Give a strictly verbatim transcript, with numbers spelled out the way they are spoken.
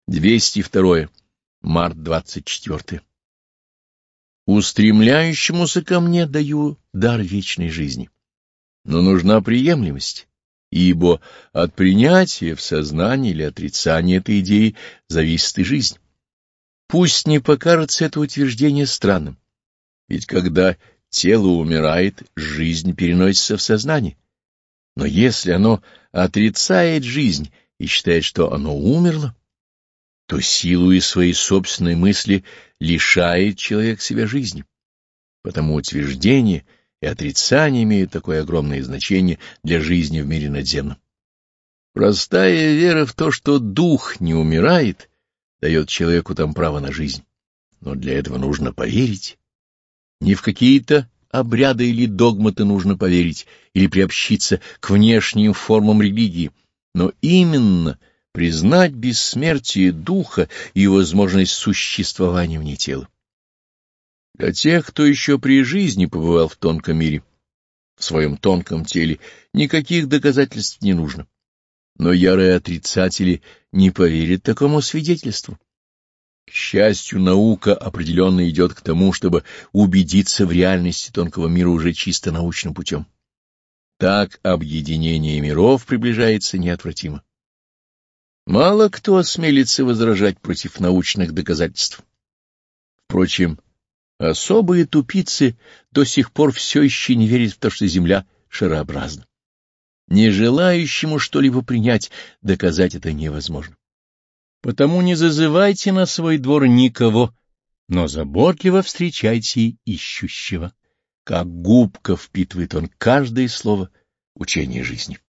двести второе. Март двадцать четвёртое. Устремляющемуся ко мне даю дар вечной жизни. Но нужна приемлемость, ибо от принятия в сознании или отрицания этой идеи зависит и жизнь. Пусть не покажется это утверждение странным, ведь когда тело умирает, жизнь переносится в сознание. Но если оно отрицает жизнь и считает, что оно умерло, то силою своей собственной мысли лишает человек себя жизни. Потому утверждение и отрицание имеют такое огромное значение для жизни в мире надземном. Простая вера в то, что дух не умирает, дает человеку там право на жизнь. Но для этого нужно поверить. Не в какие-то обряды или догматы нужно поверить или приобщиться к внешним формам религии, но именно признать бессмертие духа и возможность существования вне тела. Для тех, кто еще при жизни побывал в тонком мире, в своем тонком теле, никаких доказательств не нужно. Но ярые отрицатели не поверят такому свидетельству. К счастью, наука определенно идет к тому, чтобы убедиться в реальности тонкого мира уже чисто научным путем. Так объединение миров приближается неотвратимо. Мало кто осмелится возражать против научных доказательств. Впрочем, особые тупицы до сих пор все еще не верят в то, что Земля шарообразна. Не желающему что-либо принять, доказать это невозможно. Потому не зазывайте на свой двор никого, но заботливо встречайте ищущего. Как губка впитывает он каждое слово учения жизни.